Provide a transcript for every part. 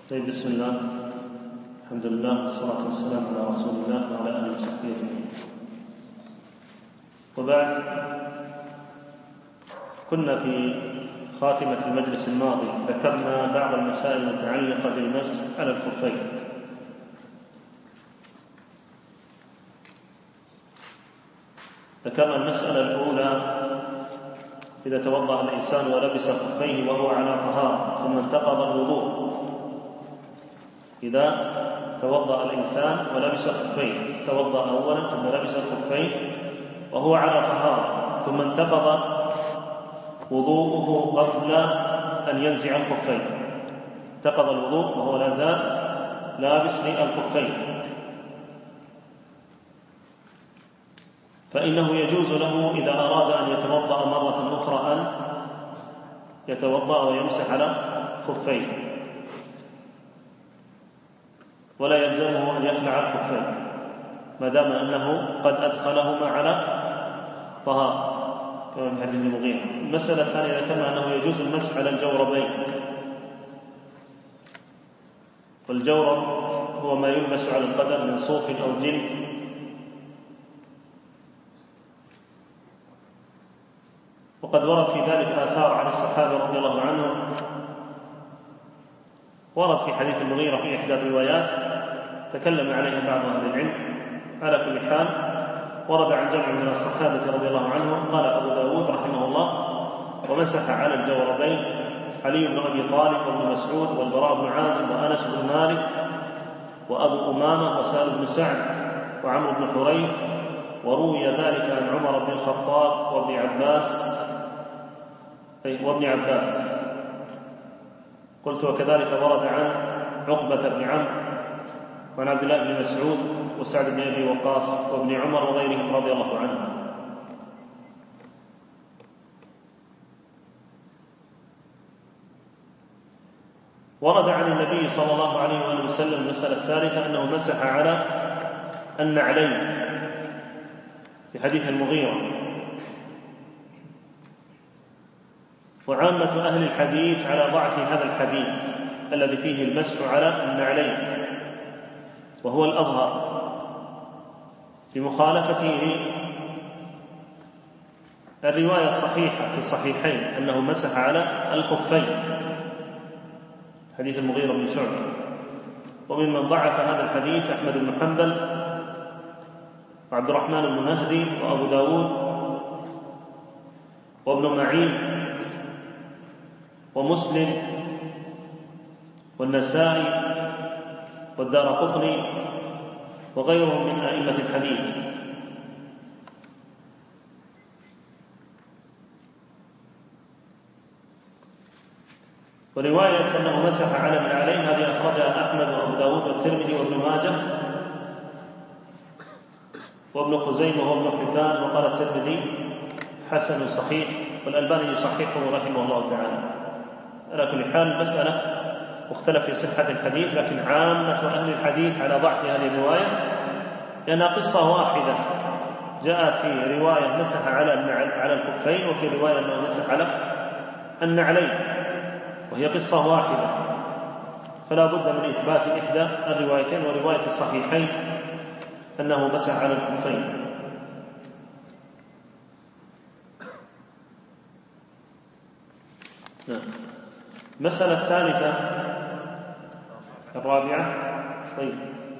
طيب، بسم الله، الحمد لله والصلاة والسلام على رسول الله وعلى آله وصحبه أجمعين. وبعد، كنا في خاتمة المجلس الماضي ذكرنا بعض المسائل المتعلقة بالمسح على الخفين. ذكرنا المسألة الأولى: إذا توضأ الإنسان ولبس خفيه وهو على طهارة ثم انتقض الوضوء. إذا توضأ الإنسان ولبس خفيه، توضأ أولا ثم لبس الخفين وهو على طهارة ثم انتقض وضوءه قبل أن ينزع الخفين، انتقض الوضوء وهو لا زال لابس الخفين، فإنه يجوز له إذا أراد أن يتوضأ مرة أخرى أن يتوضأ ويمسح على خفيه، ولا يلزمه أن يخلع الخفين ما دام أنه قد أدخلهما على طهارة، كما في حديث المغيرة. المسألة الثانية ذكرنا أنه يجوز المسح على الجوربين، والجورب هو ما يلبس على القدم من صوف أو جلد، وقد ورد في ذلك آثار عن الصحابة رضي الله عنهم. ورد في حديث المغيرة في إحدى الروايات تكلم عليه بعض أهل العلم. على كل حال، ورد عن جمع من الصحابة رضي الله عنهم. قال أبو داود رحمه الله: ومسح على الجوربين علي بن أبي طالب وابن مسعود والبراء بن عازب وأنس بن مالك وأبو أمامة وسهل بن سعد وعمرو بن حريث، وروي ذلك عن عمر بن الخطاب وابن عباس. قلت: وكذلك ورد عن عقبة بن عمرو وعن عبد الله بن مسعود وسعد بن أبي وقاص وابن عمر وغيرهم رضي الله عنهم. ورد عن النبي صلى الله عليه وآله وسلم المسألة الثالثة أنه مسح على النعلين في حديث المغيرة. وعامة أهل الحديث على ضعف هذا الحديث الذي فيه المسح على النعلين، وهو الأظهر بمخالفته الرواية الصحيحة في الصحيحين أنه مسح على الخفين، حديث المغيرة بن شعبة. وممن ضعف هذا الحديث أحمد بن حنبل وعبد الرحمن بن مهدي وأبو داود وابن معين ومسلم والنسائي والدارقطني وغيرهم من أئمة الحديث. ورواية أنه مسح على النعلين هذه أخرجها أحمد وأبو داود والترمذي وابن ماجه وابن خزيمة وابن حبان، وقال الترمذي: حسن صحيح، والألباني يصححه رحمه الله تعالى. على كل حال، المسألة مختلف في صحة الحديث، لكن عامة أهل الحديث على ضعف هذه الرواية، لأنها قصة واحدة جاءت في رواية مسح على الخفين، وفي رواية أنه مسح على النعلين، وهي قصة واحدة، فلا بد من إثبات إحدى الروايتين، ورواية الصحيحين أنه مسح على الخفين. مسألة الثالثة الرابعة. طيب،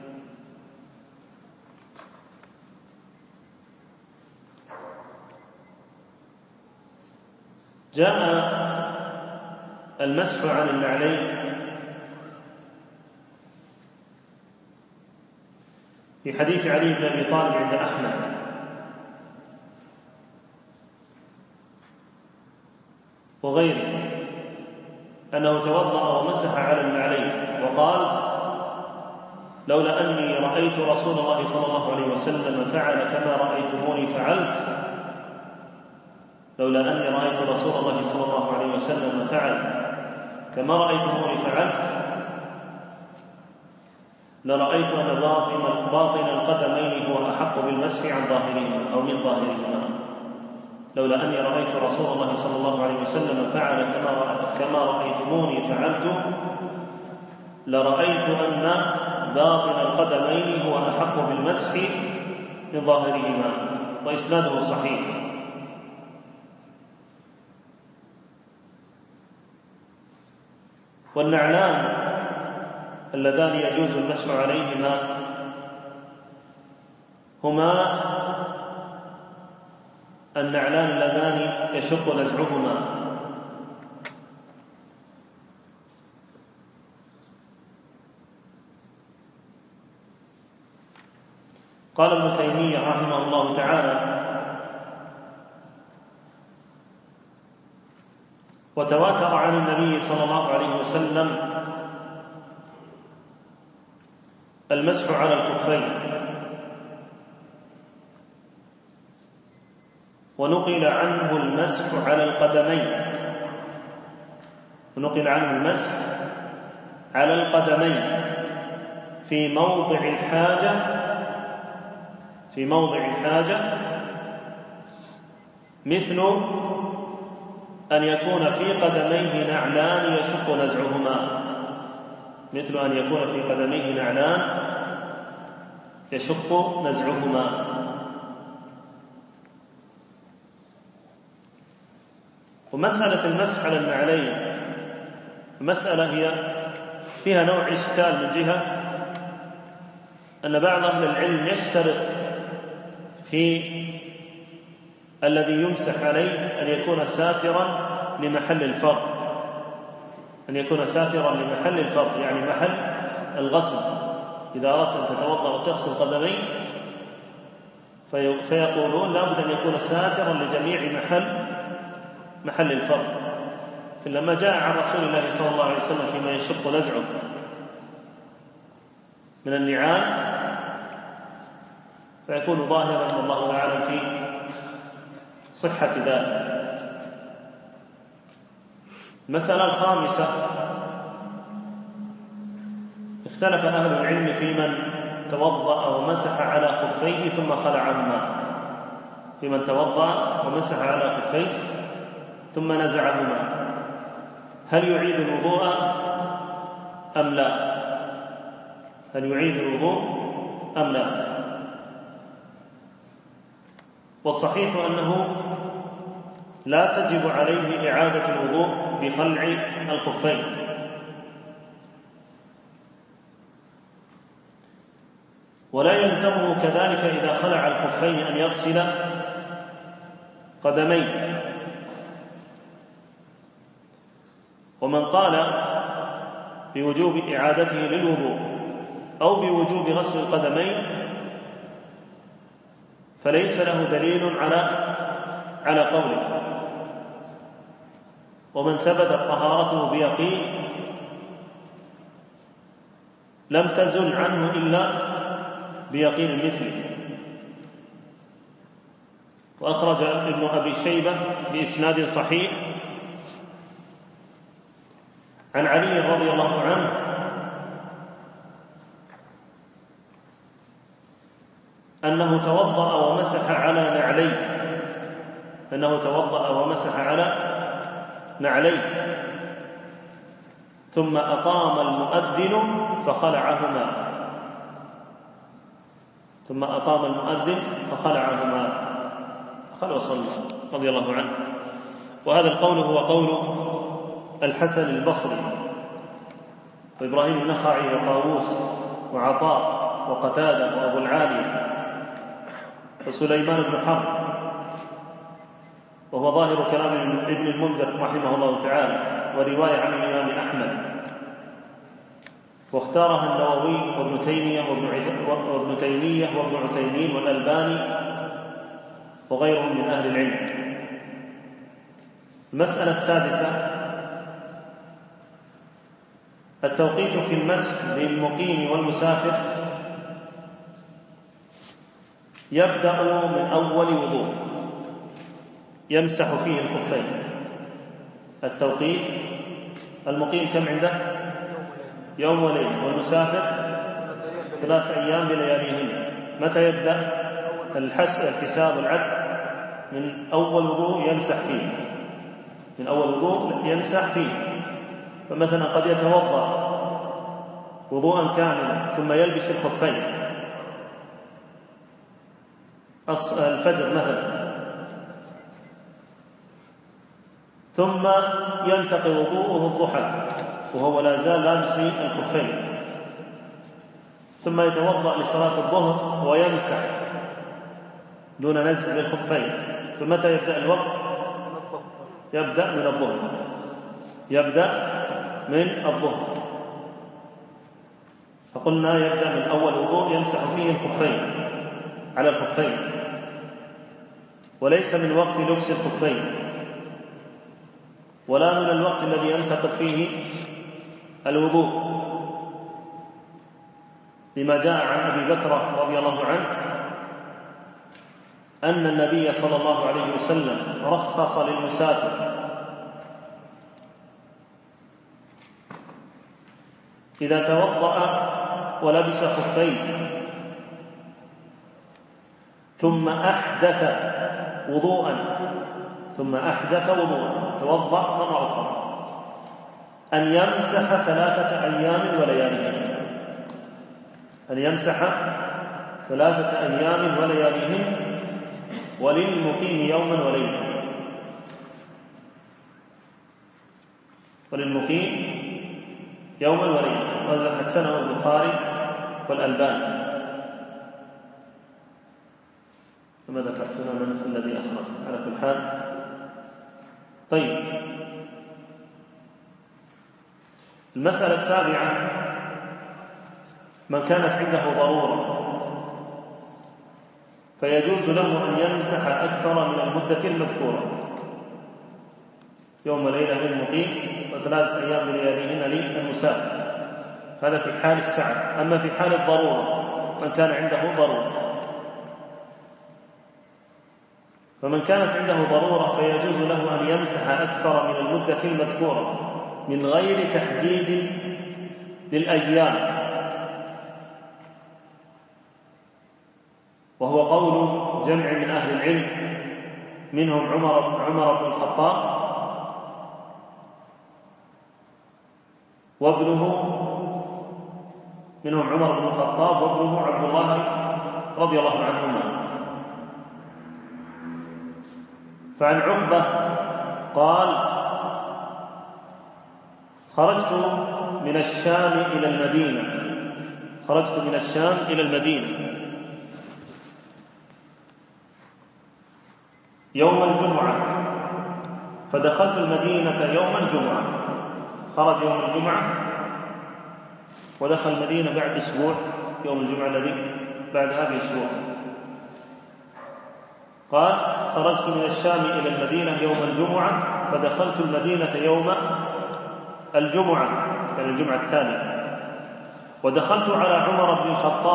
جاء المسح عن النعلين في حديث علي بن أبي طالب عند أحمد، وغيره، أنه توضأ ومسح على النعلين وقال: لولا أني رأيت رسول الله صلى الله عليه وسلم فعل كما رأيتموني فعلت، لولا أني رأيت رسول الله صلى الله عليه وسلم فعل كما رأيتموني فعلت لرأيت أن باطن القدمين هو أحق بالمسح عن ظاهرهما أو من ظاهرهما. لولا أني رأيت رسول الله صلى الله عليه وسلم فعل كما رأيتموني فعلت لرأيت أن باطن القدمين هو أحق بالمسح من ظاهرهما، وإسناده صحيح. والنعلان اللذان يجوز المسح عليهما هما النعلان اللذان يشق نزعهما. قال ابن تيمية رحمه الله تعالى: وتواتر عن النبي صلى الله عليه وسلم المسح على الخفين، ونقل عنه المسح على القدمين، في موضع الحاجة مثل أن يكون في قدميه نعلان يشق نزعهما، ومسألة المسح على النعلين مسألة هي فيها نوع إشكال من جهة أن بعض أهل العلم يشترط في الذي يمسح عليه أن يكون ساترا لمحل الفرض، يعني محل الغسل. إذا أردت أن تتوضأ وتغسل قدمين فيقولون لا بد أن يكون ساترا لجميع محل الفرض. فلما جاء عن رسول الله صلى الله عليه وسلم فيما يشق نزعه من النعال فيكون ظاهرا والله أعلم في صحة ذلك. المسألة الخامسة: اختلف أهل العلم في من توضأ ومسح على خفيه ثم نزعهما، هل يعيد الوضوء أم لا؟ والصحيح أنه لا تجب عليه إعادة الوضوء بخلع الخفين، ولا يلزمه كذلك إذا خلع الخفين أن يغسل قدميه. ومن قال بوجوب إعادته للوضوء أو بوجوب غسل القدمين فليس له دليل على قوله. ومن ثبتت طهارته بيقين لم تزل عنه إلا بيقين مثله. وأخرج ابن أبي شيبة بإسناد صحيح عن علي رضي الله عنه أنه توضأ ومسح على نعليه ثم أقام المؤذن فخلعهما قال وصلى رضي الله عنه. وهذا القول هو قول الحسن البصري وإبراهيم النخعي وطاووس وعطاء وقتادة وأبو العالية وسليمان بن حرب، وهو ظاهر كلام ابن المنذر رحمه الله تعالى، ورواية عن الإمام أحمد، واختارها النووي وابن تيمية وابن عثيمين والألباني وغيرهم من أهل العلم. المسألة السادسة: التوقيت في المسح للمقيم والمسافر يبدأ من أول وضوء يمسح فيه الخفين. التوقيت: المقيم كم عنده؟ يوم وليلة، والمسافر 3 أيام بلياليهن. متى يبدأ الحساب العد؟ من أول وضوء يمسح فيه. فمثلا قد يتوضأ وضوءا كاملا ثم يلبس الخفين الفجر مثلا، ثم ينتقل وضوءه الضحى وهو لا زال لابس الخفين، ثم يتوضأ لصلاة الظهر ويمسح دون نزع للخفين، فمتى يبدأ الوقت؟ يبدأ من الظهر، يبدأ من الظهر. فقلنا يبدأ من أول وضوء يمسح فيه الخفين على الخفين، وليس من وقت لبس الخفين ولا من الوقت الذي ينتقد فيه الوضوء، لما جاء عن أبي بكر رضي الله عنه أن النبي صلى الله عليه وسلم رخص للمسافر إذا توضأ ولبس خفين ثم أحدث وضوءا توضأ مرة أخرى أن يمسح 3 أيام ولياليهن، أن يمسح 3 أيام ولياليهن، وللمقيم يوما وليلة، وللمقيم يوما وليلة. وهذا حسنه البخاري والألباني كما ذكرت هنا من الذي أخرجه على كل حال. طيب، المسألة السابعة: من كانت عنده ضرورة فيجوز له أن يمسح أكثر من المدة المذكورة، يوم وليلة للمقيم و3 أيام بلياليهن للمسافر، هذا في حال السعة. أما في حال الضرورة، من كان عنده ضرورة، فمن كانت عنده ضرورة فيجوز له أن يمسح أكثر من المدة المذكورة من غير تحديد للأيام، وهو قول جمع من أهل العلم، منهم عمر بن الخطاب وابنه، منهم عمر بن الخطاب وابنه عبد الله رضي الله عنهما. فعن عقبة قال: خرجت من الشام إلى المدينة يوم الجمعة، فدخلت المدينة يوم الجمعة. خرج يوم الجمعة ودخل المدينة بعد أسبوع، يوم الجمعة الذي بعد هذا الأسبوع. قال: خرجت من الشام إلى المدينة يوم الجمعة، فدخلت المدينة يوم الجمعة، يعني الجمعة الثانية، ودخلت على عمر بن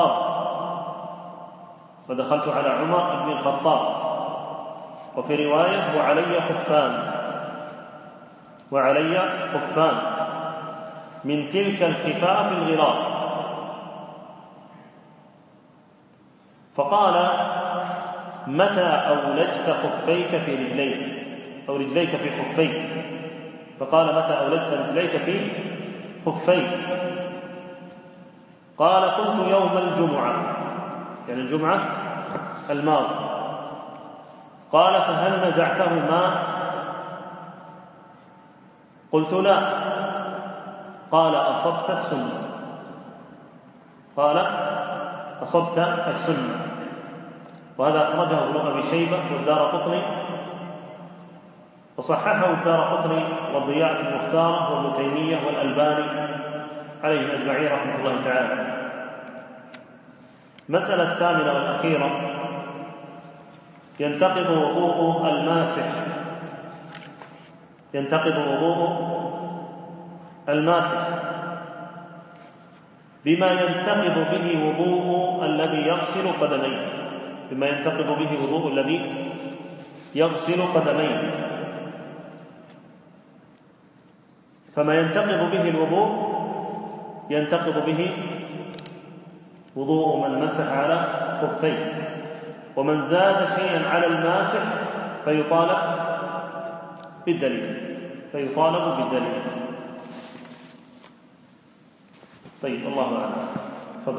الخطاب، وفي رواية: وعلي خفان من تلك الخفاف الغلاظ. فقال: متى أولجت خفيك في رجليك أو رجليك في خفيك؟ فقال: متى أولجت رجليك في خفيك؟ قال: قلت يوم الجمعة، يعني الجمعة الماضي. قال: فهل نزعتهما؟ قلت: لا. قال: أصبت السنة. وهذا أخرجه ابن أبي شيبة والدارقطني، وصححه الدارقطني والضياء في المختار وابن تيمية والألباني عليهم أجمعين رحمة الله تعالى. مسألة الثامنة والأخيرة: ينتقض وضوء الماسح بما ينتقض به وضوء الذي يغسل قدميه، فما ينتقض به الوضوء ينتقض به وضوء من مسح على خفيه، ومن زاد شيئا على الماسح فيطالب بالدليل. طيب، الله أعلم. تفضل.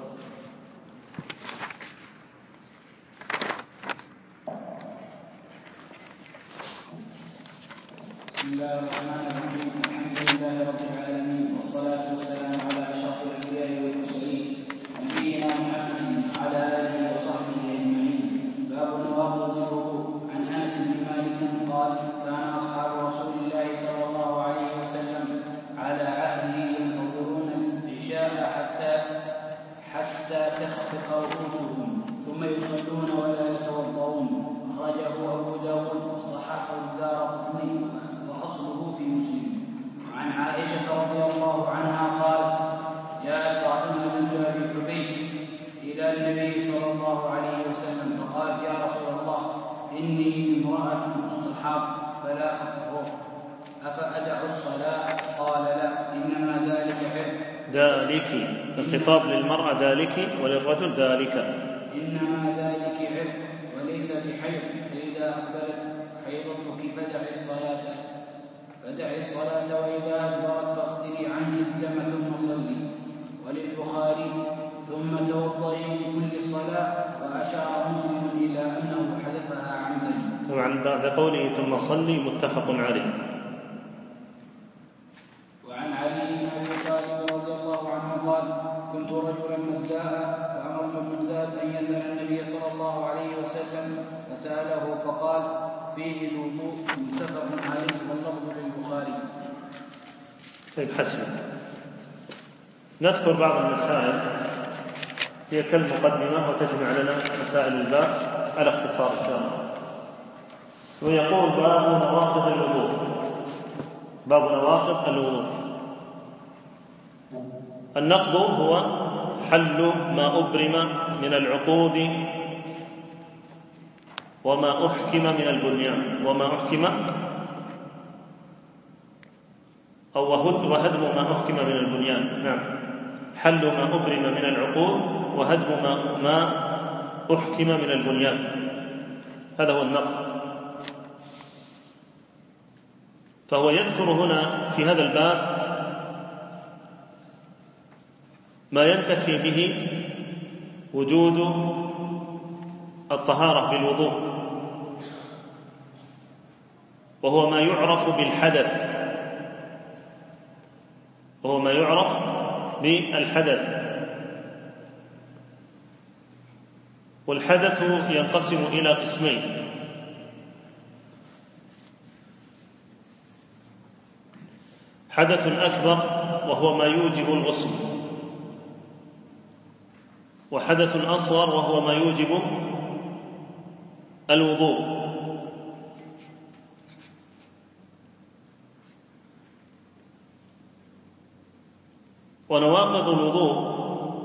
بسم الله الرحمن الرحيم. الحمد لله رب العالمين، والصلاة والسلام على أشرف الأنبياء والمرسلين نبينا محمد وعلى آله وصحبه أجمعين. باب نواقض الوضوء. عن أنس بن مالك قال: كان أصحاب رسول الله صلى الله عليه وسلم على عهده ينتظرون العشاء حتى تخفق رؤوسهم ثم يصلون ولا يتوضؤون. أخرجه أبو داود وصححه الدارقطني وأصله في مسلم. عن عائشة رضي الله عنها قالت: جاءت فاطمة بنت أبي حبيش إلى النبي صلى الله عليه وسلم فقالت: يا رسول الله، إني امرأة مستحاض فلا أطهر، أفأدع الصلاة؟ قال: لا، إنما ذلك عرق. ذلك الخطاب للمرأة ذلك، وللرجل ذلك. إنما ذلك عرق وليس بحيض، فإذا أقبلت حيضتك فدعي الصلاة وإذا أدبرت فاغسلي عنك الدم ثم صلي. وللبخاري: ثم توضئي لكل صلاة. وأشار مسلم إلى أنه حذفها عمدا. طبعا بعد قوله ثم صلي متفق عليه. وعن علي بن أبي طالب رضي الله عنه قال: كنت رجلا مبداء فأمرت المقداد أن يسأل النبي صلى الله عليه وسلم فسأله فقال: فيه الوضوء. متفق عليه واللفظ للبخاري. طيب، حسن. نذكر بعض المسائل هي كالمقدمة وتجمع لنا مسائل الباب على اختصار إن شاء الله. ويقول: باب نواقض الوضوء. باب نواقض الوضوء. النقض هو حل ما أبرم من العقود وما أحكم من البنيان، وهدم ما أحكم من البنيان. نعم، حل ما أبرم من العقود وهدم ما أحكم من البنيان، هذا هو النقض. فهو يذكر هنا في هذا الباب ما ينتفي به وجود الطهارة بالوضوء، وهو ما يعرف بالحدث، والحدث ينقسم إلى قسمين: حدث أكبر وهو ما يوجب الغسل، وحدث أصغر وهو ما يوجب الوضوء. ونواقض الوضوء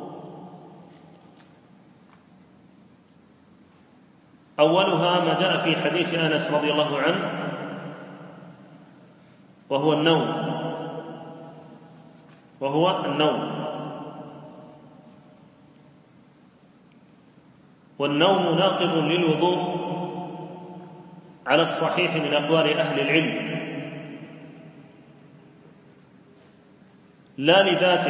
أولها ما جاء في حديث أنس رضي الله عنه، وهو النوم. والنوم ناقض للوضوء على الصحيح من أقوال أهل العلم، لا لذاته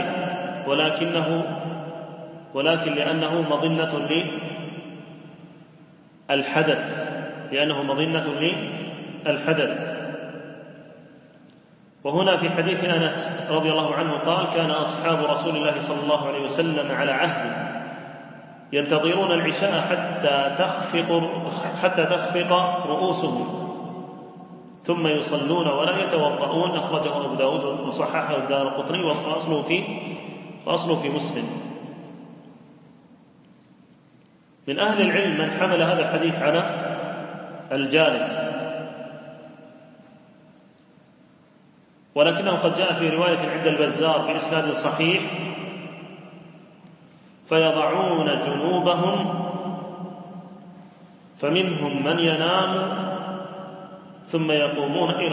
ولكن لأنه مظنة للحدث. وهنا في حديث أنس رضي الله عنه قال: كان أصحاب رسول الله صلى الله عليه وسلم على عهد ينتظرون العشاء حتى تخفق رؤوسهم ثم يصلون ولا يتوضؤون. أخرجه أبو داود وصححه الدارقطني وأصله في مسلم. من أهل العلم من حمل هذا الحديث على الجالس، ولكنه قد جاء في رواية عند البزار بإسناد صحيح: فيضعون جنوبهم فمنهم من ينام ثم يقومون إلى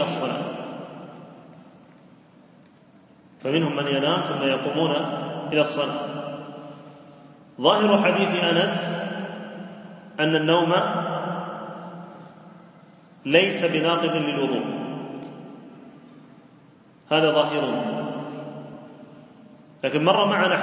الصلاة. ظاهر حديث أنس أن النوم ليس بناقض للوضوء، هذا ظاهره. لكن مر معنا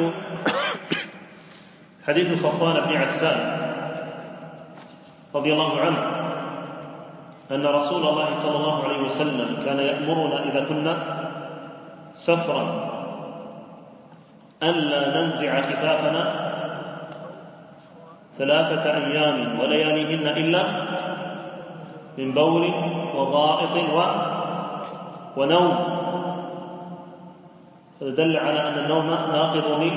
حديث صفوان بن عسال رضي الله عنه أن رسول الله صلى الله عليه وسلم كان يأمرنا إذا كنا سفرا ألا ننزع خفافنا 3 أيام ولياليهن إلا من بول وغائط ونوم. دل على أن النوم ناقض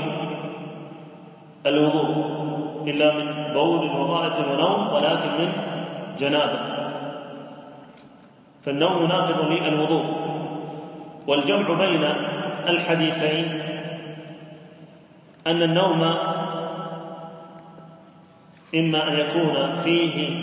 للوضوء إلا من بول وغائط ونوم، ولكن من جنابة، فالنوم ناقض للوضوء. والجمع بين الحديثين أن النوم إما أن يكون فيه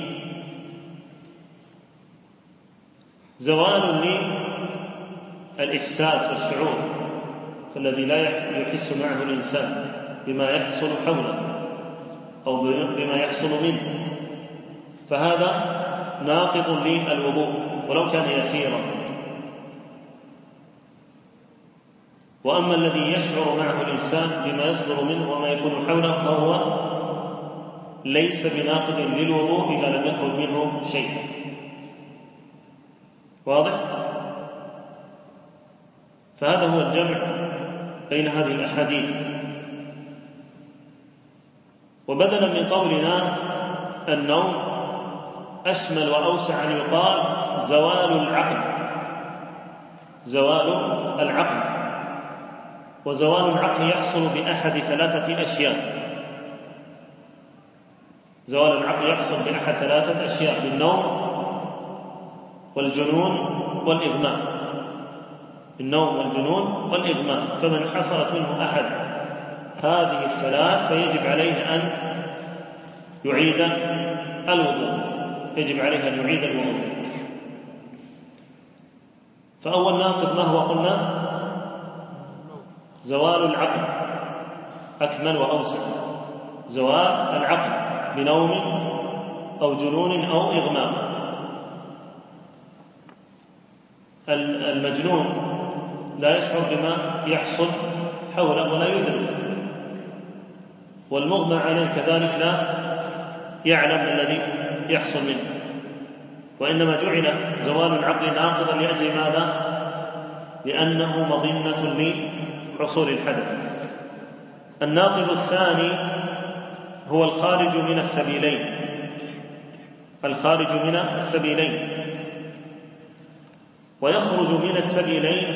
زوال للإحساس والشعور، فالذي لا يحس معه الإنسان بما يحصل حوله أو بما يحصل منه، فهذا ناقض للوضوء ولو كان يسيرا. وأما الذي يشعر معه الإنسان بما يصدر منه وما يكون حوله فهو ليس بناقض للوضوء إذا لم يخرج منه شيء. واضح؟ فهذا هو الجمع بين هذه الأحاديث. وبدلا من قولنا النوم أشمل وأوسع أن يقال زوال العقل. وزوال العقل يحصل بأحد 3 أشياء. زوال العقل يحصل بأحد 3 أشياء: بالنوم والجنون والإغماء. النوم والجنون والإغماء، فمن حصلت منه أحد هذه ال3 فيجب عليه أن يعيد الوضوء. فأول ناقض ما هو؟ قلنا زوال العقل، أكمل وأوسع. زوال العقل بنوم أو جنون أو إغماء. المجنون لا يشعر بما يحصل حوله ولا يدرك، والمغمى عليه كذلك لا يعلم الذي يحصل منه، وإنما جعل زوال العقل ناقضا لأجل ماذا؟ لأنه مظنة لحصول الحدث. الناقض الثاني هو الخارج من السبيلين. ويخرج من السبيلين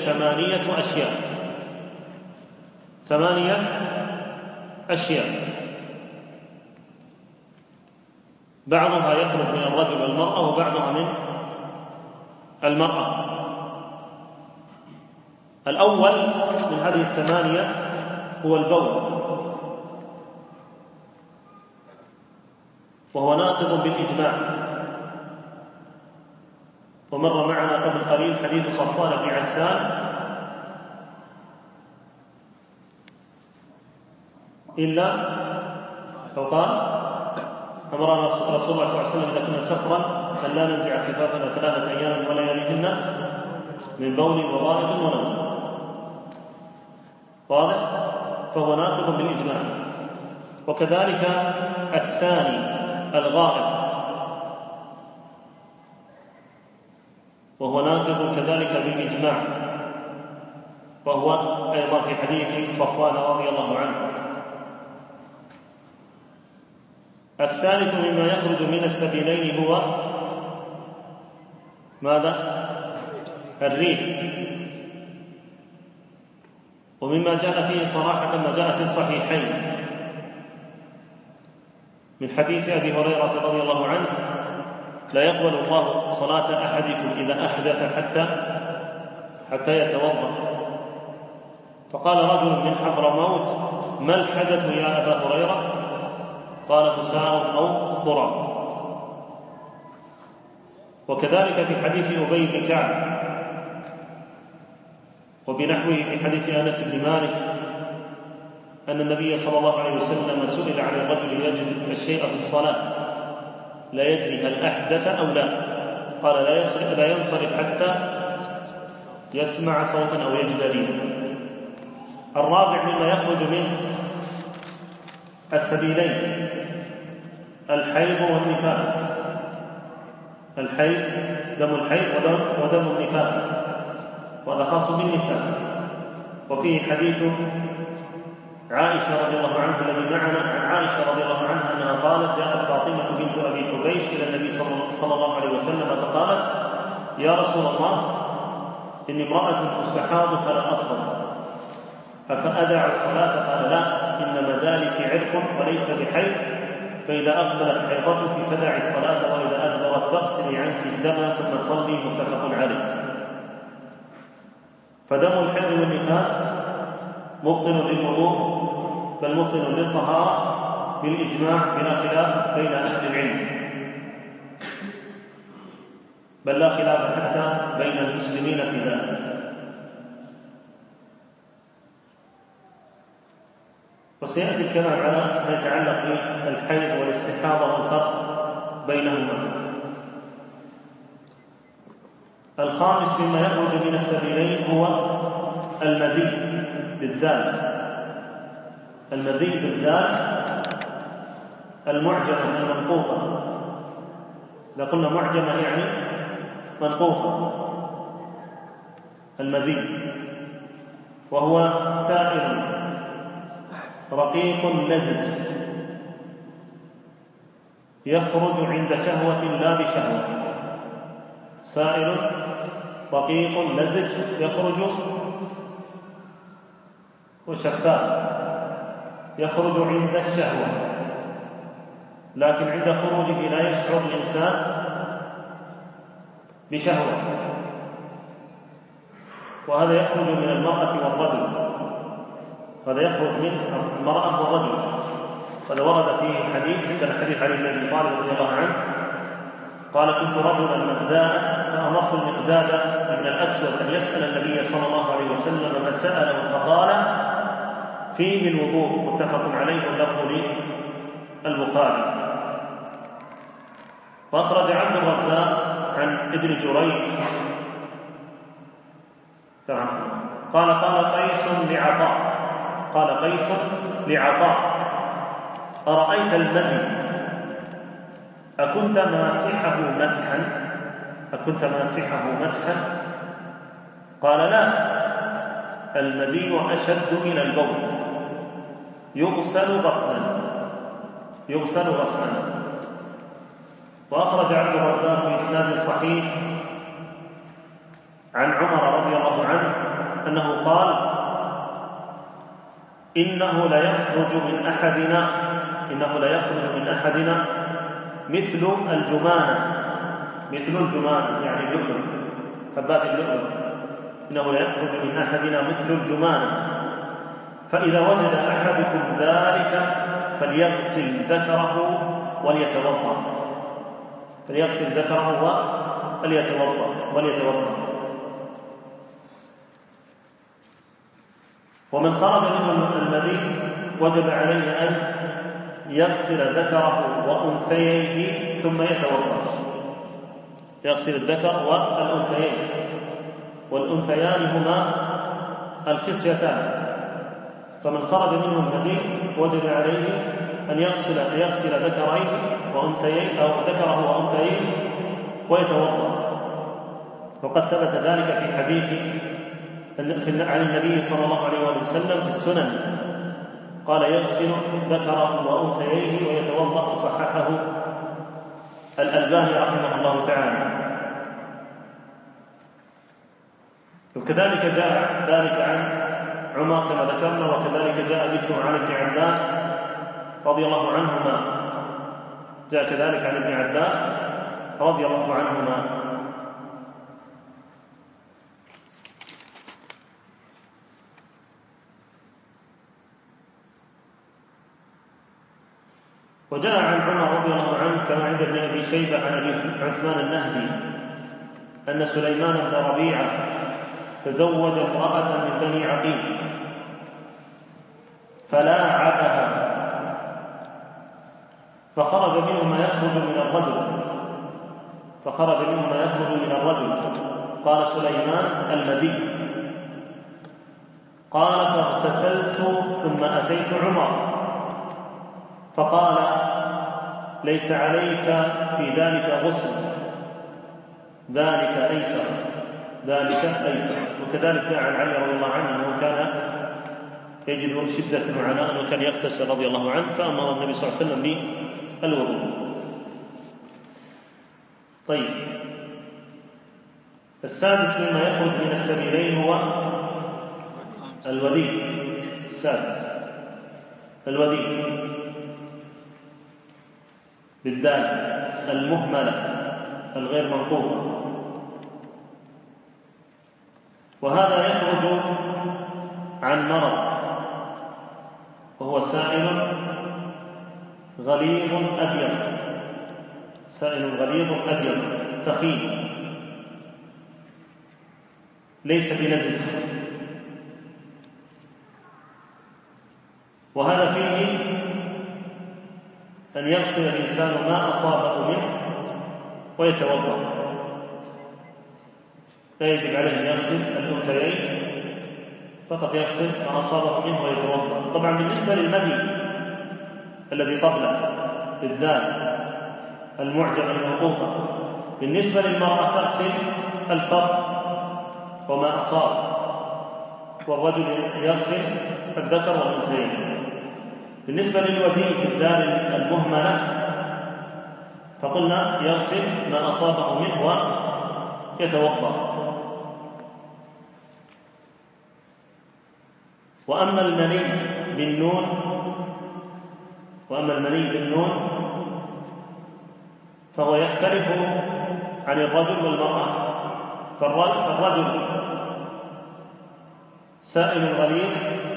8 أشياء. بعضها يخرج من الرجل والمرأة، وبعضها من المرأة. الأول من هذه 8 هو البول، وهو ناقض بالإجماع. ومر معنا قبل قليل حديث صفوان بن عسال: إلا فقال أمرنا رسول الله صلى الله عليه وسلم إذا كنا سفرا أن لا ننزع خفافنا 3 أيام ولياليهن من بول وغائط ونوم. واضح؟ فهو ناقض بالإجماع. وكذلك الثاني الغائط، وهو ناقض كذلك بالإجماع، وهو أيضا في حديث صفوان رضي الله عنه. الثالث مما يخرج من السبيلين هو ماذا؟ الريح. ومما جاء فيه صراحة ما جاء في الصحيحين من حديث أبي هريرة رضي الله عنه: لا يقبل الله صلاة أحدكم إذا أحدث حتى يتوضأ. فقال رجل من حضرموت: ما الحدث يا أبا هريرة؟ قال: فساء أو ضراب. وكذلك في حديث أبي بن كعب وبنحوه في حديث أنس بن مالك أن النبي صلى الله عليه وسلم سئل عن الرجل يجد الشيء في الصلاة لا يدري هل أحدث أو لا، قال: لا ينصرف حتى يسمع صوتا أو يجد ريحا. الرابع مما يخرج من السبيلين الحيض والنفاس. الحيض دم الحيض ودم النفاس، وهذا خاص بالنساء. وفيه حديث عائشة رضي الله عنها الذي معنا، عن عائشة رضي الله عنها أنها قالت: جاءت فاطمة بنت أبي حبيش إلى النبي صلى الله عليه وسلم فقالت: يا رسول الله، إني امرأة أستحاض فلا أطهر، أفأدع الصلاة؟ قال: لا، إنما ذلك عرق وليس بحيض، فإذا أقبلت حيضتك فدعي الصلاة، وإذا أدبرت فاغسلي عنك الدم ثم صلي. متفق عليه. فدم الحيض والنفاس مبطل للوضوء، بل مبطل للطهارة بالإجماع بلا خلاف بين أهل العلم، بل لا خلاف حتى بين المسلمين في ذلك. وسيأتي الكلام على ما يتعلق بالحيض والاستحاضة والفرق بينهما. الخامس مما يخرج من السبيلين هو المذي بالذات. المذي بالذات المعجمة المنقوطة. إذا قلنا معجمة يعني منقوطة. المذي وهو سائل رقيق لزج يخرج عند شهوة لا بشهوة. سائل رقيق لزج يخرج وشفاف يخرج عند الشهوة، لكن عند خروجه لا يشعر الإنسان بشهوة. وهذا يخرج من المرأة والرجل، هذا يخرج من المرأة والرجل. هذا ورد فيه حديث، كان حديث علي بن أبي طالب رضي الله عنه قال: كنت رجلا مقدادا فأمرت المقداد بن الأسود أن يسأل النبي صلى الله عليه وسلم فسأله فقال: فيه الوضوء. متفق عليه، واللفظ للبخاري. وأخرج عبد الرزاق عن ابن جريج قال: قيس لعطاء: أرأيت المذي أكنت ماسحه مسحا؟ قال: لا، المذي أشد من البول، يغسل غسلا. وأخرج عبد الرزاق بإسناد صحيح عن عمر رضي الله عنه أنه قال: إنه لا يخرج من أحدنا مثل الجمانة يعني اللؤلؤ، حبات اللؤلؤ. إنه لا يخرج من أحدنا مثل الجمانة، فإذا وجد أحدكم ذلك فليغسل ذكره وليتوضأ. ومن خرج منه المذي وجب عليه أن يغسل ذكره وأنثيه ثم يتوضأ. يغسل الذكر والأنثيين، والأنثيان هما الخصيتان. فمن خرج منه المذي وجب عليه أن يغسل ذكريه وأنثيه، أو ذكره وأنثيه، ويتوضأ. وقد ثبت ذلك في حديث عن النبي صلى الله عليه وسلم في السنن، قال: يغسل ذكره وأنثيه ويتوضأ. صححه الألباني رحمه الله تعالى. وكذلك جاء ذلك عن عمر كما ذكرنا، وكذلك جاء مثله عن ابن عباس رضي الله عنهما. جاء كذلك عن ابن عباس رضي الله عنهما. وجاء عن عمر رضي الله عنه كما عند ابن أبي شيبة عن أبي عثمان النهدي أن سليمان بن ربيعة تزوج امرأة من بني عقيل فلاعبها فخرج منه ما يخرج من الرجل. قال سليمان: المذي. قال: فاغتسلت ثم أتيت عمر فقال: ليس عليك في ذلك غسل، ذلك أيسر. وكذلك جاء عن علي رضي الله عنه أنه كان يجد شدة وعناء وكان يغتسل رضي الله عنه، فأمر النبي صلى الله عليه وسلم بالوضوء. طيب، السادس مما يخرج من السبيلين هو الودي. السادس الودي بالدال المهملة الغير منقوطة، وهذا يخرج عن مرض، وهو سائل غليظ أبيض ثخين ليس بنزل، وهذا فيه أن يغسل الإنسان ما أصابه منه ويتوضأ، لا يجب عليه أن يغسل الأنثيين، فقط يغسل ما أصابه منه ويتوضأ. طبعا بالنسبة للمذي الذي قبله بالذال المعجم المنقوطة، بالنسبة للمرأة تغسل الفرج وما أصاب، والرجل يغسل الذكر والأنثيين. بالنسبة للودي بالدال المهملة فقلنا يغسل ما أصابه منه ويتوضأ. وأما المني بالنون فهو يختلف عن الرجل والمرأة. فالرجل سائل غليظ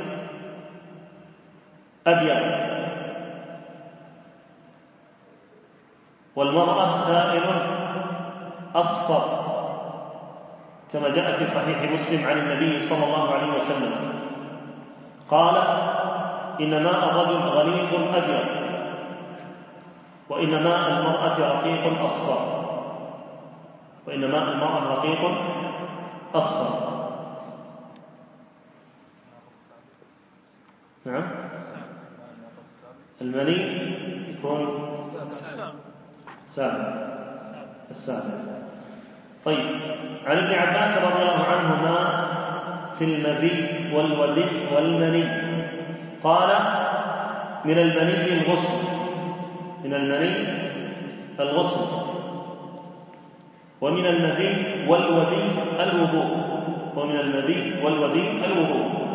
أبيض، والمرأة سائل أصفر، كما جاء في صحيح مسلم عن النبي صلى الله عليه وسلم قال: إن ماء الرجل غليظ أبيض، وإن ماء المرأة رقيق أصفر. نعم، المني يكون السابع. طيب، عن ابن عباس رضي الله عنهما في المذي والودي والمني قال: من المني الغسل، ومن المذي والودي الوضوء.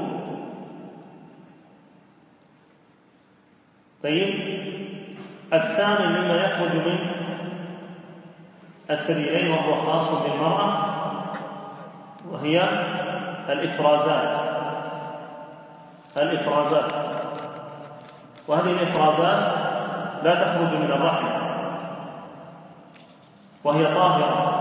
طيب، الثاني مما يخرج من السبيلين وهو خاص بالمرأة، وهي الإفرازات. وهذه الإفرازات لا تخرج من الرحم، وهي طاهرة،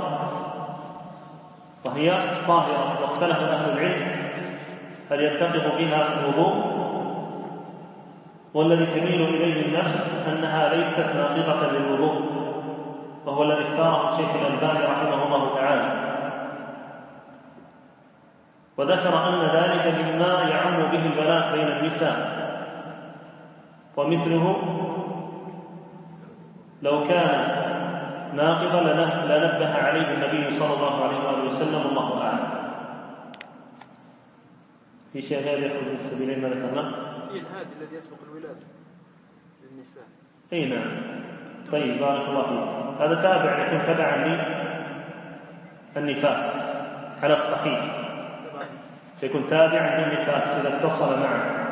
واختلف أهل العلم هل ينتقض بها الوضوء، والذي تميل إليه النفس أنها ليست ناقضة للوضوء، وهو الذي اختاره الشيخ الألباني رحمه الله تعالى، وذكر أن ذلك مما يعم به البلاء بين النساء، ومثله لو كان ناقضا لنبه عليه النبي صلى الله عليه وآله وسلم، الله أعلم. في شيء غير يخرج من السبيلين ما ذكرناه؟ في الهادي الذي يسبق الولادة للنساء. اي نعم. طيب، بارك الله فيك. هذا تابع، يكون تبعا للنفاس على الصحيح، يكون تابعا للنفاس إذا اتصل معه.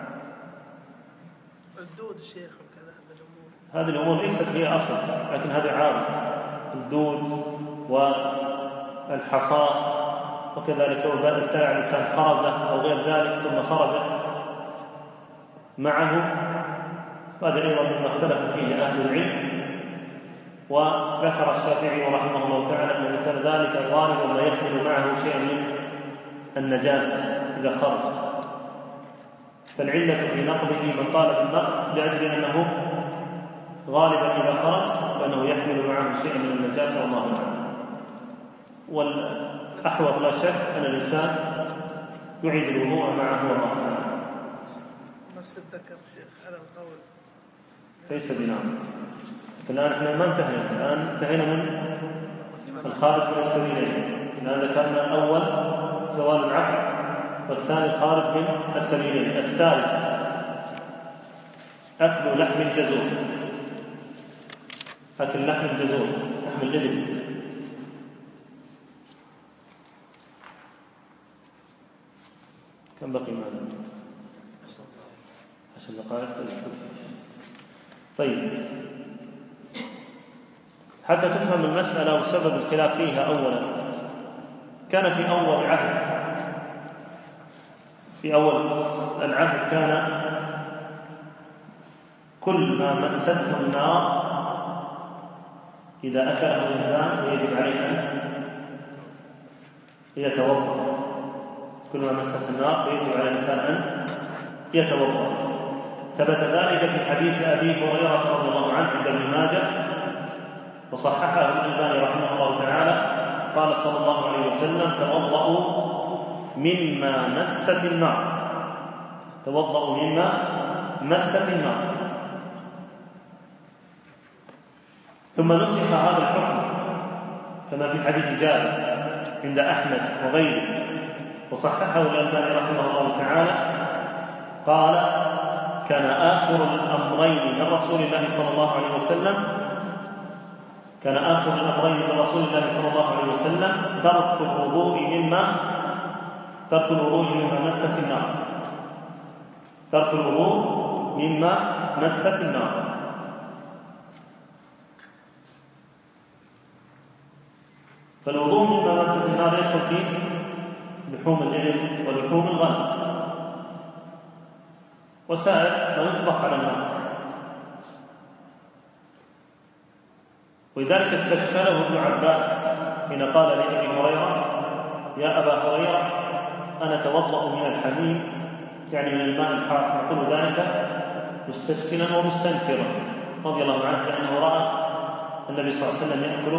الدود الشيخ وكذا، هذه الأمور ليست هي أصل، لكن هذه عارض، الدود والحصاة، وكذلك لو ابتلع الإنسان خرزة أو غير ذلك ثم خرجت معه، هذا أيضا مما اختلف فيه أهل العلم. وذكر الشافعي رحمه الله تعالى أن مثل ذلك الغالب ما يحمل معه شيئا من النجاسة إذا خرج، فالعلة في نقضه من طالب النقض لأجل أنه غالبا إذا خرج فإنه يحمل معه شيئا من النجاسة، والله أعلم. والأحوط لا شك أن الإنسان يعيد الوضوء معه والله أعلم. ما استذكر الشيخ هذا القول ليس بنعم. الآن احنا ما انتهينا، الآن انتهينا من الخارج من السبيلين. الآن ذكرنا الأول زوال العقل، والثاني الخارج من السبيلين. الثالث أكل لحم الجزور، أكل لحم الجزور، لحم الإبل. كم بقي معنا؟ 10 دقائق. طيب، حتى تفهم المسألة وسبب الخلاف فيها. أولا كان في أول العهد كان كل ما مسته النار إذا أكله الإنسان فيجب عليه أن يتوضأ. كل ما مسته النار فيجب على الإنسان أن يتوضأ. ثبت ذلك في حديث أبي هريرة رضي الله عنه عند ابن ماجه، وصححه الألباني رحمه الله تعالى. قال صلى الله عليه وسلم: توضأوا مما مست النار، توضأوا مما مست النار. ثم نسخ هذا الحكم كما في حديث جابر عند أحمد وغيره، وصححه الألباني رحمه الله تعالى. قال: كان آخر الأمرين من رسول الله صلى الله عليه وسلم ترك الوضوء مما مست النار. ترك الوضوء مما مست النار. فالوضوء مما مست النار يدخل فيه لحوم الإبل ولحوم الغنم وسائر ما يطبخ على النار. ولذلك استشكله ابن عباس حين قال لأبي هريرة: يا أبا هريرة، أنا توضأ من الحميم، يعني من الماء الحار. يقول ذلك مستشكلا ومستنكرا رضي الله عنه، لأنه رأى النبي صلى الله عليه وسلم يأكل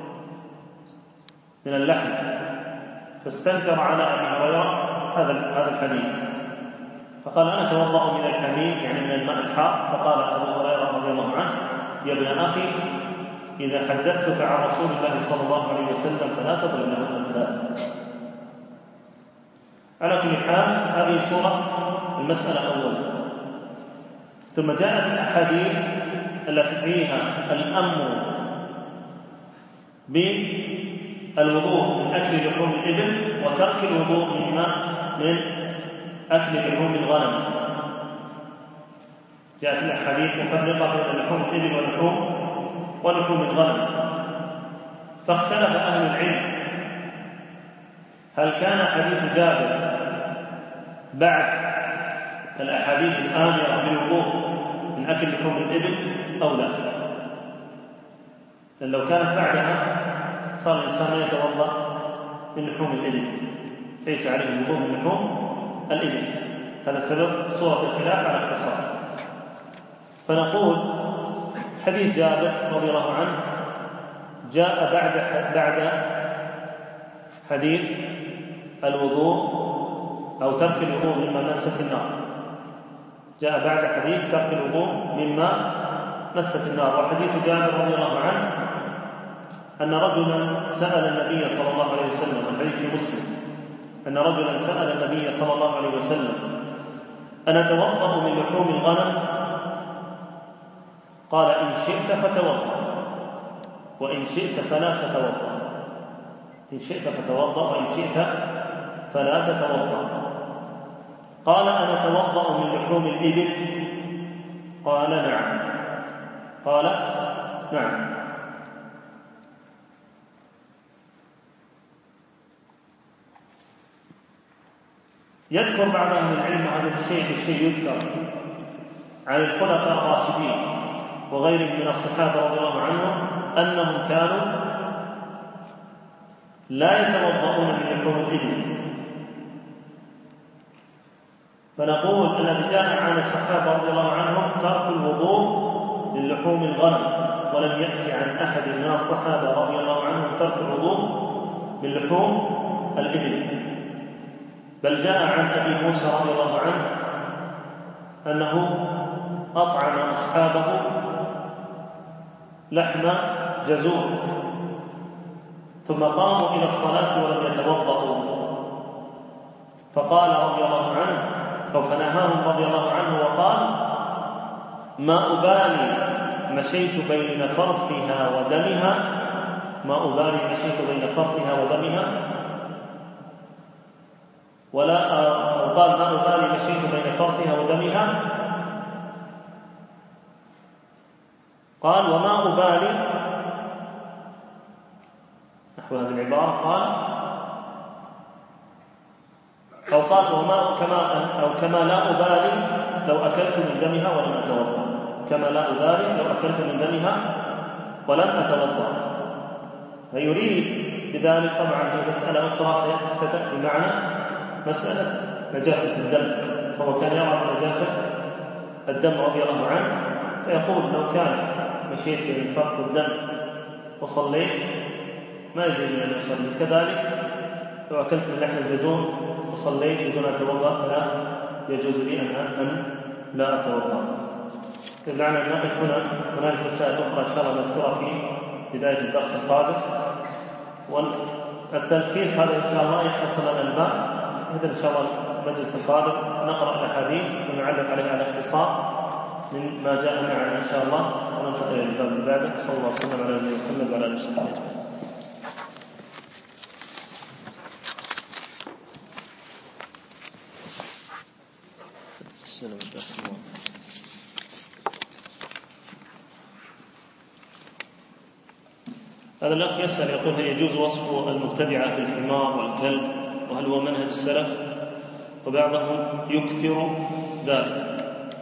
من اللحم، فاستنكر على أبي هريرة هذا الحديث، فقال: أنا توضأ من الحميم، يعني من الماء الحار. فقال أبو هريرة رضي الله عنه: يا ابن أخي، إذا حدثتك عن رسول الله صلى الله عليه وسلم فلا تضرب له الأمثال. على كل حال، هذه صورة المسألة أولا. ثم جاءت الأحاديث التي فيها الأمر بالوضوء من أكل لحوم الإبل وترك الوضوء من أكل لحوم الغنم. جاءت الأحاديث مفرقة بين لحوم الإبل ولحوم الغنم. فاختلف أهل العلم: هل كان حديث جابر بعد الأحاديث الآمرة بالوضوء من أكل لحوم الإبل أو لا؟ لأن لو كانت بعدها صار الإنسان يتوضأ من لحوم الإبل، ليس عليه الوضوء من لحوم الإبل. هذا سبب صورة الخلاف على اختصار. فنقول: حديث جابر رضي الله عنه جاء بعد حديث الوضوء أو ترك الوضوء مما مست النار. جاء بعد حديث ترك الوضوء مما مست النار. وحديث جابر رضي الله عنه أن رجلا سأل النبي صلى الله عليه وسلم، الحديث في مسلم، أن رجلا سأل النبي صلى الله عليه وسلم: أنا أتوضأ من لحوم الغنم؟ قال: إن شئت فتوضأ، وإن شئت فلا تتوضأ. إن شئت فتوضأ، وإن شئت فلا تتوضأ. قال: أنا أتوضأ من لحوم الإبل؟ قال: نعم. قال: نعم. يذكر بعض أهل العلم هذا الشيء يذكر عن الخلفاء الراشدين وغيرهم من الصحابة رضي الله عنهم أنهم كانوا لا يتوضؤون من لحوم الإبل. فنقول الذي جاء عن الصحابة رضي الله عنهم ترك الوضوء من لحوم الغنم، ولم يأتي عن أحد من الصحابة رضي الله عنهم ترك الوضوء من لحوم الإبل. بل جاء عن أبي موسى رضي الله عنه أنه أطعم أصحابه لحم جزور ثم قاموا إلى الصلاة ولم يتوضأوا، فقال رضي الله عنه أو فنهاهم رضي الله عنه وقال: ما أبالي مشيت بين فرثها ودمها، ما أبالي مشيت بين فرثها ودمها، ولا قال ما أبالي مشيت بين فرثها ودمها، قال وما أبالي نحو هذه العبارة، قال كما لا أبالي لو أكلت من دمها ولم أتوضأ، كما لا أبالي لو أكلت من دمها ولم أتوضأ. فيريد بذلك طبعا هي مسألة أخرى ستأتي معنا، مسألة نجاسة الدم، فهو كان يرى نجاسة الدم رضي الله عنه، فيقول لو كان مشيت بين فرط الدم وصليت ما يجوز أن يصلي، كذلك لو أكلت من لحم الجزور وصليت بدون أن أتوضأ فلا يجوز لي أن لا أتوضأ. لعنا أن نقف هنا، هنالك مسائل أخرى إن شاء الله نذكرها في بداية الدرس القادم، والتلخيص هذا إن شاء الله يختصر لنا الباب. إذن إن شاء الله المجلس القادم نقرأ الأحاديث ونعلق عليها على اختصار من ما جاء معنا إن شاء الله، وننتقل إلى الباب اللي بعده. صلى الله وسلم على نبينا محمد وعلى آله وصحبه. هذا الأخ يسأل يقول: هل يجوز وصف المبتدعة بالحمار والكلب؟ وهل هو منهج السلف؟ وبعضهم يكثر ذلك.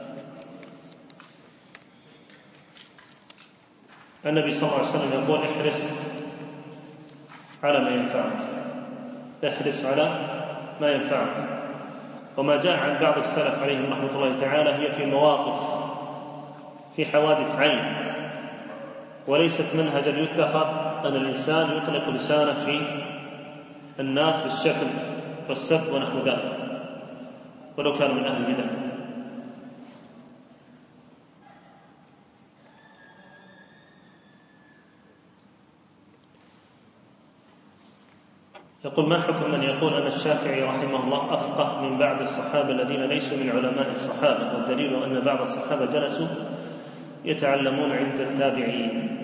النبي صلى الله عليه وسلم يقول: احرص على ما ينفعك، احرص على ما ينفعك. وما جاء عن بعض السلف عليهم رحمة الله تعالى هي في مواقف، في حوادث عين، وليست منهجا يتخذ أن الإنسان يطلق لسانه في الناس بالشكل والسب ونحو ذلك، ولو كانوا من أهل البدع. يقول: ما حكم من يقول أن الشافعي رحمه الله أفقه من بعض الصحابة الذين ليسوا من علماء الصحابة، والدليل أن بعض الصحابة جلسوا يتعلمون عند التابعين؟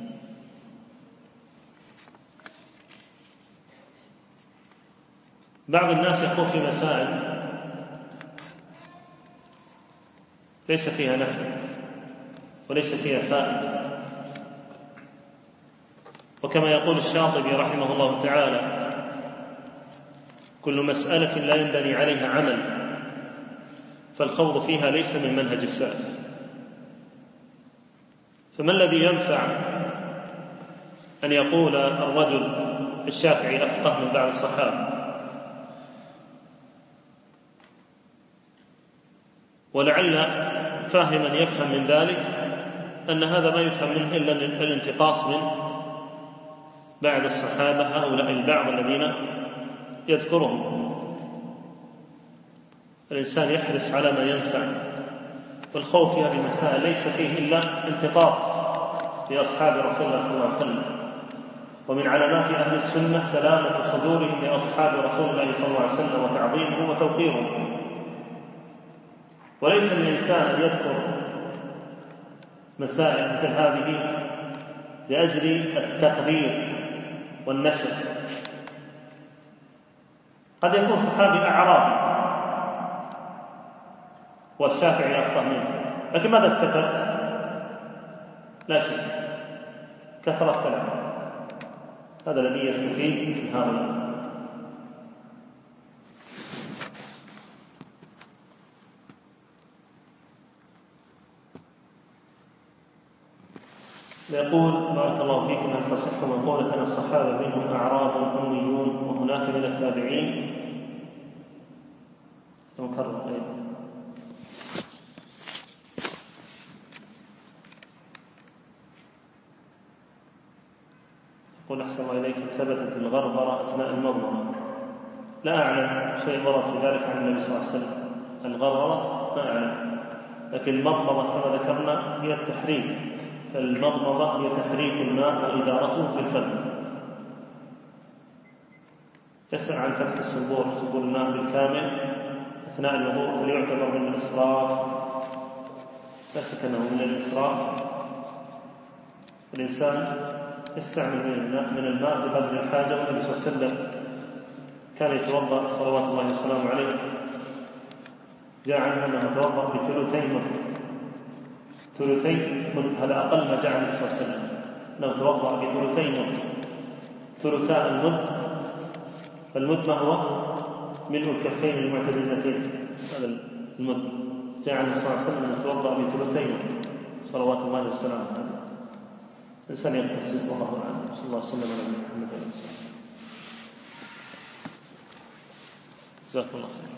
بعض الناس يقول في مسائل ليس فيها نفع وليس فيها فائدة، وكما يقول الشاطبي رحمه الله تعالى: كل مسألة لا ينبني عليها عمل فالخوض فيها ليس من منهج السلف. فما الذي ينفع أن يقول الرجل الشافعي أفقه من بعض الصحابة، ولعل فاهما يفهم من ذلك أن هذا ما يفهم منه إلا الانتقاص من بعض الصحابة، هؤلاء البعض الذين يذكرهم. الإنسان يحرص على ما ينفع، والخوف في هذه المسائل ليس فيه إلا انتقاص لأصحاب رسول الله صلى الله عليه وسلم. ومن علامات أهل السنة سلامة صدورهم لأصحاب رسول الله صلى الله عليه وسلم وتعظيمهم وتوقيرهم. وليس للإنسان أن يذكر مسائل مثل هذه لأجل التقدير والنشر. قد يكون صحابي أعرابي والشافعي أفقه منه، لكن ماذا استفاد؟ لا شيء، كثرة كلام. هذا الذي يستفيد من هؤلاء. يقول: بارك الله فيكم، هل تصح مقولة أن الصحابة منهم أعراب أميون وهناك من التابعين؟ نكرر أيضا. يقول: أحسن الله إليكم، ثبتت الغرغرة أثناء المضمضة لا أعلم شيء ورد في ذلك عن النبي صلى الله عليه وسلم. الغرغرة ما أعلم، لكن المضمضة كما ذكرنا هي التحريك، فالمضمضة هي تحريك الماء وإدارته في الفم. يسأل عن فتح الصبور، صبور الماء بالكامل أثناء الوضوء، هل يعتبر من الإسراف؟ لا شك أنه من الإسراف. الإنسان يستعمل من الماء بقدر الحاجة، والنبي صلى الله عليه وسلم كان يتوضأ صلوات الله وسلامه عليه، جاء عنه أنه يتوضأ بثلثي مد، ثلثي مد، هذا أقل ما جاء عن النبي صلى الله عليه وسلم، أنه توضأ بثلثي مد، ثلثاء المد. فالمد ما هو؟ ملء الكفين المعتدلتين، هذا المد. جاء عن النبي صلى الله عليه وسلم أنه يتوضأ بثلثي مد صلوات الله وسلامه عليه. الإنسان يغتسل، والله أعلم. صلى الله عليه وسلم على محمد وعلى آله وصحبه. جزاكم الله خير.